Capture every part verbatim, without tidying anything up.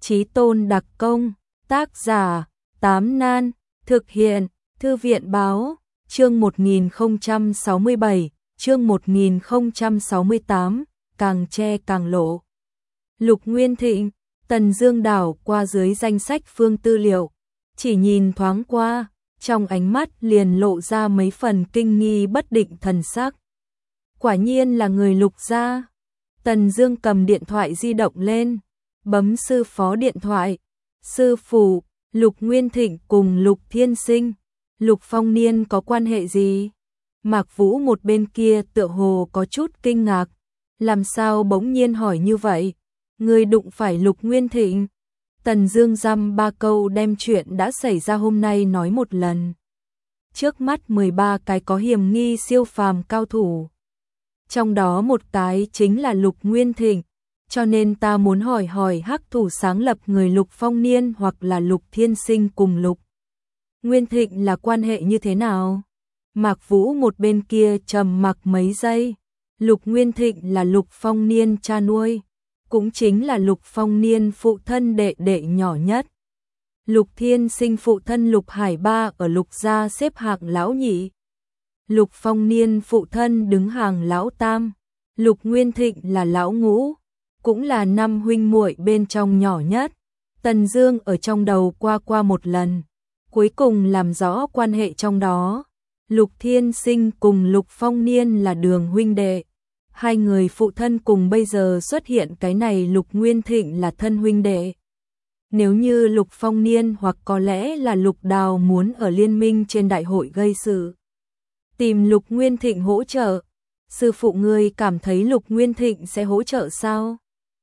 Chí Tôn đặc công, tác giả, Tám Nan, thực hiện, Thư viện báo, chương một nghìn không trăm sáu mươi bảy, chương một nghìn không trăm sáu mươi tám, càng che càng lộ. Lục Nguyên Thịnh, Tần Dương đảo qua dưới danh sách phương tư liệu, chỉ nhìn thoáng qua, trong ánh mắt liền lộ ra mấy phần kinh nghi bất định thần sắc. Quả nhiên là người Lục gia. Tần Dương cầm điện thoại di động lên, bấm sư phó điện thoại. Sư phụ, Lục Nguyên Thịnh cùng Lục Thiên Sinh, Lục Phong Niên có quan hệ gì? Mạc Vũ một bên kia tựa hồ có chút kinh ngạc, làm sao bỗng nhiên hỏi như vậy? Người đụng phải Lục Nguyên Thịnh? Tần Dương dăm ba câu đem chuyện đã xảy ra hôm nay nói một lần. Trước mắt mười ba cái có hiểm nghi siêu phàm cao thủ, trong đó một cái chính là Lục Nguyên Thịnh, cho nên ta muốn hỏi hỏi hắc thủ sáng lập người Lục Phong Niên hoặc là Lục Thiên Sinh cùng Lục Nguyên Thịnh là quan hệ như thế nào? Mạc Vũ một bên kia trầm mặc mấy giây. Lục Nguyên Thịnh là Lục Phong Niên cha nuôi, cũng chính là Lục Phong Niên phụ thân đệ đệ nhỏ nhất. Lục Thiên Sinh phụ thân Lục Hải Ba ở Lục gia xếp hạng lão nhị. Lục Phong Niên phụ thân đứng hàng lão tam. Lục Nguyên Thịnh là lão ngũ, cũng là năm huynh muội bên trong nhỏ nhất. Tần Dương ở trong đầu qua qua một lần, cuối cùng làm rõ quan hệ trong đó. Lục Thiên Sinh cùng Lục Phong Niên là đường huynh đệ, hai người phụ thân cùng bây giờ xuất hiện cái này Lục Nguyên Thịnh là thân huynh đệ. Nếu như Lục Phong Niên hoặc có lẽ là Lục Đào muốn ở liên minh trên đại hội gây sự, tìm Lục Nguyên Thịnh hỗ trợ, sư phụ ngươi cảm thấy Lục Nguyên Thịnh sẽ hỗ trợ sao?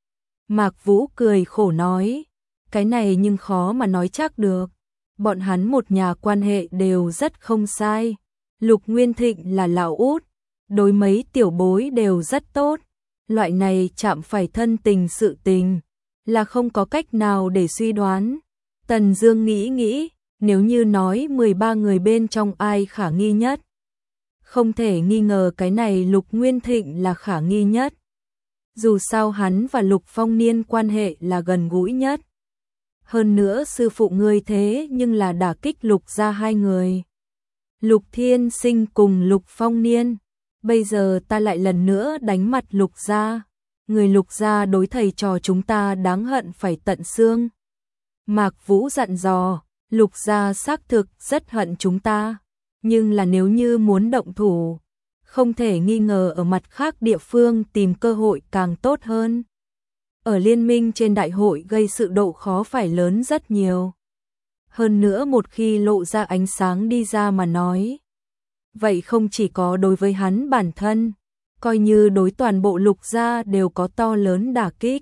Mạc Vũ cười khổ nói, cái này nhưng khó mà nói chắc được, bọn hắn một nhà quan hệ đều rất không sai. Lục Nguyên Thịnh là lão út, đối mấy tiểu bối đều rất tốt, loại này chạm phải thân tình sự tình, là không có cách nào để suy đoán. Tần Dương nghĩ nghĩ, nếu như nói mười ba người bên trong ai khả nghi nhất, không thể nghi ngờ cái này Lục Nguyên Thịnh là khả nghi nhất. Dù sao hắn và Lục Phong Niên quan hệ là gần gũi nhất. Hơn nữa sư phụ ngươi thế nhưng là đả kích Lục gia hai người, Lục Thiên Sinh cùng Lục Phong Niên, bây giờ ta lại lần nữa đánh mặt Lục gia, người Lục gia đối thầy trò chúng ta đáng hận phải tận xương. Mạc Vũ dặn dò, Lục gia xác thực rất hận chúng ta, nhưng là nếu như muốn động thủ, không thể nghi ngờ ở mặt khác địa phương tìm cơ hội càng tốt hơn. Ở liên minh trên đại hội gây sự độ khó phải lớn rất nhiều. Hơn nữa một khi lộ ra ánh sáng đi ra mà nói, vậy không chỉ có đối với hắn bản thân, coi như đối toàn bộ Lục gia đều có to lớn đả kích.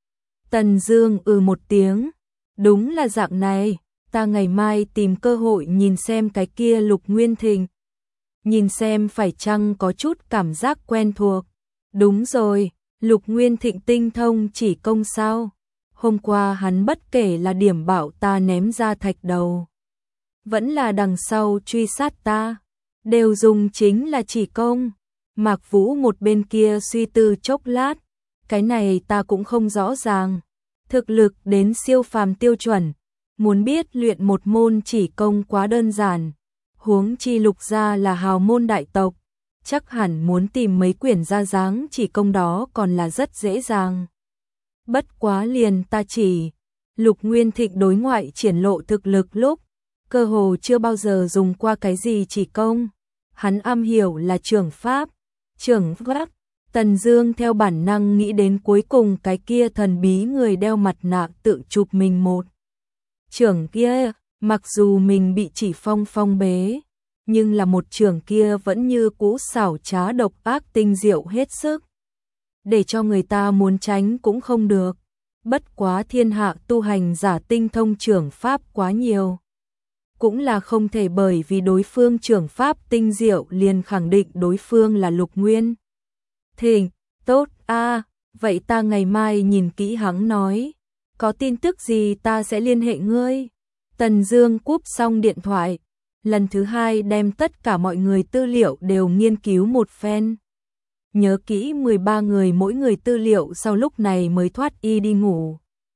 Tần Dương ừ một tiếng, đúng là dạng này, ta ngày mai tìm cơ hội nhìn xem cái kia Lục Nguyên Thịnh, nhìn xem phải chăng có chút cảm giác quen thuộc. Đúng rồi, Lục Nguyên Thịnh tinh thông chỉ công sao? Hôm qua hắn bất kể là điểm bảo ta ném ra thạch đầu, vẫn là đằng sau truy sát ta, đều dùng chính là chỉ công. Mạc Vũ một bên kia suy tư chốc lát, cái này ta cũng không rõ ràng. Thực lực đến siêu phàm tiêu chuẩn, muốn biết luyện một môn chỉ công quá đơn giản, huống chi Lục gia là hào môn đại tộc, chắc hẳn muốn tìm mấy quyển ra dáng chỉ công đó còn là rất dễ dàng. Bất quá liền ta chỉ, Lục Nguyên Thịnh đối ngoại triển lộ thực lực lúc, cơ hồ chưa bao giờ dùng qua cái gì chỉ công, hắn am hiểu là trưởng pháp, trưởng pháp. Tần Dương theo bản năng nghĩ đến cuối cùng cái kia thần bí người đeo mặt nạ tự chụp mình một trưởng kia, mặc dù mình bị chỉ phong phong bế, nhưng là một trưởng kia vẫn như cũ xảo trá độc ác tinh diệu hết sức, để cho người ta muốn tránh cũng không được. Bất quá thiên hạ tu hành giả tinh thông trưởng pháp quá nhiều, cũng là không thể bởi vì đối phương trưởng pháp tinh diệu liền khẳng định đối phương là Lục Nguyên Thịnh. Tốt a, à, vậy ta ngày mai nhìn kỹ hắn nói, có tin tức gì ta sẽ liên hệ ngươi. Tần Dương cúp xong điện thoại, lần thứ hai đem tất cả mọi người tư liệu đều nghiên cứu một phen. Nhớ kỹ mười ba người mỗi người tư liệu, sau lúc này mới thoát y đi ngủ.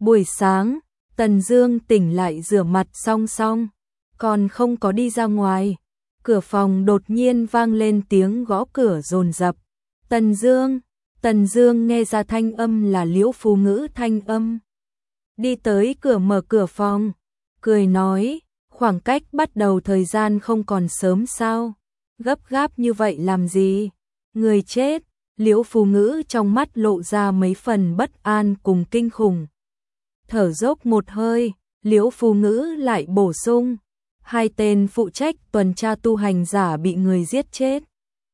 Buổi sáng, Tần Dương tỉnh lại rửa mặt xong xong, còn không có đi ra ngoài, cửa phòng đột nhiên vang lên tiếng gõ cửa dồn dập. Tần Dương, Tần Dương nghe ra thanh âm là Liễu Phù Ngữ thanh âm. Đi tới cửa mở cửa phòng, cười nói, khoảng cách bắt đầu thời gian không còn sớm sao? Gấp gáp như vậy làm gì? Người chết. Liễu Phù Ngữ trong mắt lộ ra mấy phần bất an cùng kinh khủng. Thở dốc một hơi, Liễu Phù Ngữ lại bổ sung, hai tên phụ trách tuần tra tu hành giả bị người giết chết.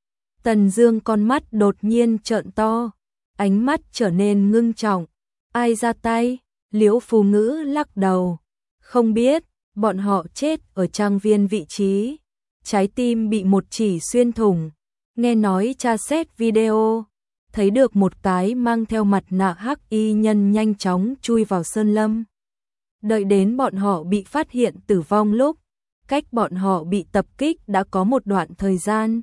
Tần Dương con mắt đột nhiên trợn to, ánh mắt trở nên ngưng trọng. Ai ra tay? Liễu Phù Ngữ lắc đầu, không biết, bọn họ chết ở trang viên vị trí, trái tim bị một chỉ xuyên thủng. Nghe nói tra xét video, thấy được một cái mang theo mặt nạ hắc y nhân nhanh chóng chui vào sơn lâm. Đợi đến bọn họ bị phát hiện tử vong lúc, cách bọn họ bị tập kích đã có một đoạn thời gian.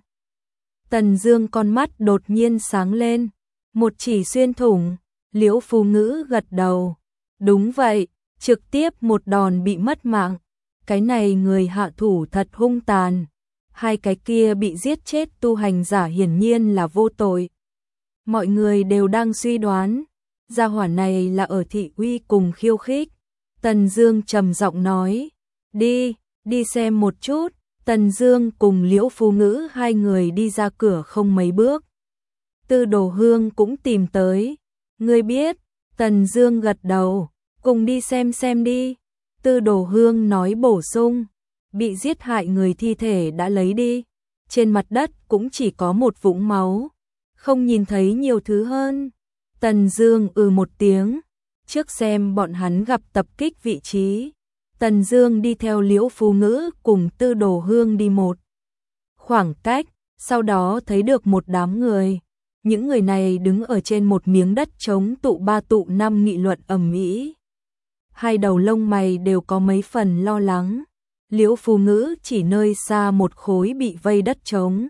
Tần Dương con mắt đột nhiên sáng lên, một chỉ xuyên thủng. Liễu Phù Ngữ gật đầu, đúng vậy, trực tiếp một đòn bị mất mạng. Cái này người hạ thủ thật hung tàn. Hai cái kia bị giết chết tu hành giả hiển nhiên là vô tội. Mọi người đều đang suy đoán, gia hỏa này là ở thị uy cùng khiêu khích. Tần Dương trầm giọng nói, đi, đi xem một chút. Tần Dương cùng Liễu Phù Ngữ hai người đi ra cửa không mấy bước. Tư Đồ Hương cũng tìm tới. Ngươi biết? Tần Dương gật đầu, cùng đi xem xem đi. Tư Đồ Hương nói bổ sung, bị giết hại người thi thể đã lấy đi, trên mặt đất cũng chỉ có một vũng máu, không nhìn thấy nhiều thứ hơn. Tần Dương ừ một tiếng, trước xem bọn hắn gặp tập kích vị trí. Tần Dương đi theo Liễu Phù Ngữ cùng Tư Đồ Hương đi một khoảng cách, sau đó thấy được một đám người. Những người này đứng ở trên một miếng đất trống tụ ba tụ năm nghị luận ầm ĩ. Hai đầu lông mày đều có mấy phần lo lắng. Liễu Phù Ngữ chỉ nơi xa một khối bị vây đất trống.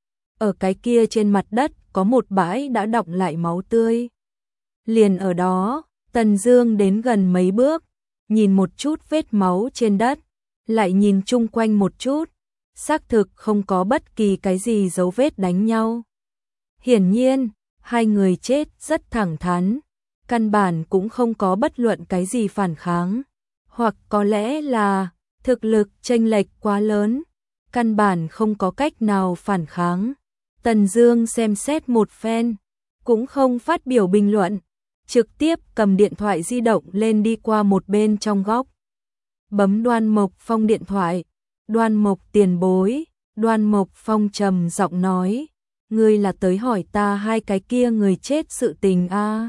Ở cái kia trên mặt đất có một bãi đã đọng lại máu tươi. Liền ở đó, Tần Dương đến gần mấy bước, nhìn một chút vết máu trên đất, lại nhìn chung quanh một chút, xác thực không có bất kỳ cái gì dấu vết đánh nhau. Hiển nhiên, hai người chết rất thẳng thắn, căn bản cũng không có bất luận cái gì phản kháng, hoặc có lẽ là thực lực chênh lệch quá lớn, căn bản không có cách nào phản kháng. Tần Dương xem xét một phen, cũng không phát biểu bình luận, trực tiếp cầm điện thoại di động lên đi qua một bên trong góc. Bấm Đoan Mộc Phong điện thoại. Đoan Mộc tiền bối. Đoan Mộc Phong trầm giọng nói, ngươi là tới hỏi ta hai cái kia người chết sự tình a? À?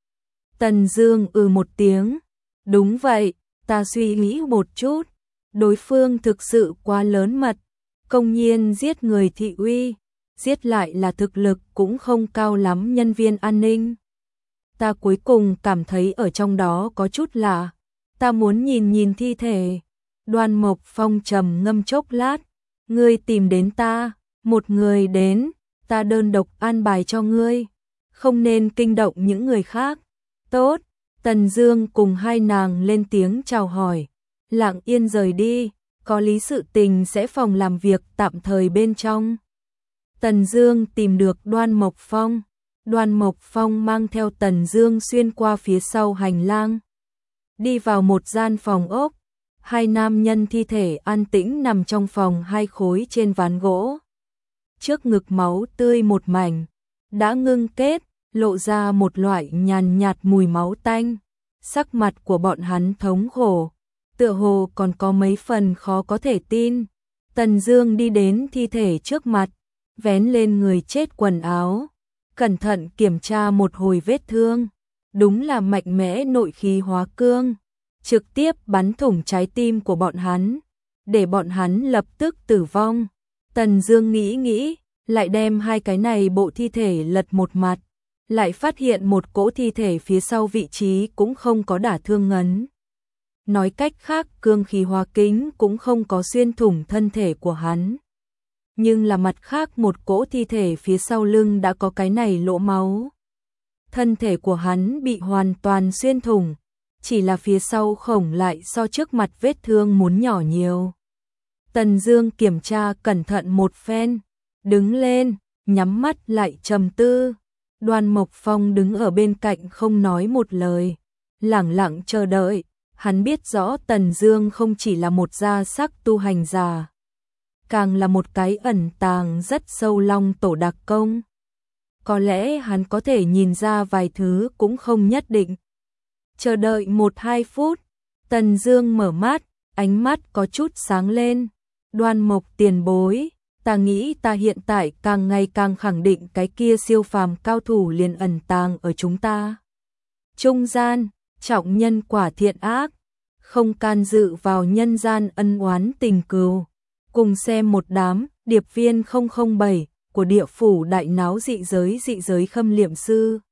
Tần Dương ừ một tiếng, đúng vậy, ta suy nghĩ một chút, đối phương thực sự quá lớn mật, công nhiên giết người thị uy, giết lại là thực lực cũng không cao lắm nhân viên an ninh. Ta cuối cùng cảm thấy ở trong đó có chút lạ, ta muốn nhìn nhìn thi thể. Đoan Mộc Phong trầm ngâm chốc lát, ngươi tìm đến ta, một người đến, ta đơn độc an bài cho ngươi, không nên kinh động những người khác. Tốt. Tần Dương cùng hai nàng lên tiếng chào hỏi, lặng yên rời đi, có lý sự tình sẽ phòng làm việc tạm thời bên trong. Tần Dương tìm được Đoan Mộc Phong. Đoan Mộc Phong mang theo Tần Dương xuyên qua phía sau hành lang, đi vào một gian phòng ốc. Hai nam nhân thi thể an tĩnh nằm trong phòng hai khối trên ván gỗ. Trước ngực máu tươi một mảnh, đã ngưng kết, lộ ra một loại nhàn nhạt mùi máu tanh. Sắc mặt của bọn hắn thống khổ, tựa hồ còn có mấy phần khó có thể tin. Tần Dương đi đến thi thể trước mặt, vén lên người chết quần áo, cẩn thận kiểm tra một hồi vết thương. Đúng là mạnh mẽ nội khí hóa cương, trực tiếp bắn thủng trái tim của bọn hắn, để bọn hắn lập tức tử vong. Tần Dương nghĩ nghĩ, lại đem hai cái này bộ thi thể lật một mặt, lại phát hiện một cỗ thi thể phía sau vị trí cũng không có đả thương ngấn. Nói cách khác, cương khí hóa kính cũng không có xuyên thủng thân thể của hắn. Nhưng là mặt khác một cỗ thi thể phía sau lưng đã có cái này lỗ máu. Thân thể của hắn bị hoàn toàn xuyên thủng, chỉ là phía sau khổng lại so trước mặt vết thương muốn nhỏ nhiều. Tần Dương kiểm tra cẩn thận một phen, đứng lên, nhắm mắt lại trầm tư. Đoan Mộc Phong đứng ở bên cạnh không nói một lời, lẳng lặng chờ đợi. Hắn biết rõ Tần Dương không chỉ là một gia sắc tu hành giả, càng là một cái ẩn tàng rất sâu Long tổ đặc công. Có lẽ hắn có thể nhìn ra vài thứ cũng không nhất định. Chờ đợi một hai phút, Tần Dương mở mắt, ánh mắt có chút sáng lên. Đoan Mộc tiền bối, ta nghĩ ta hiện tại càng ngày càng khẳng định cái kia siêu phàm cao thủ liền ẩn tàng ở chúng ta trung gian, trọng nhân quả thiện ác, không can dự vào nhân gian ân oán tình cừu. Cùng xem một đám điệp viên không không bảy của địa phủ đại náo dị giới dị giới khâm liệm sư.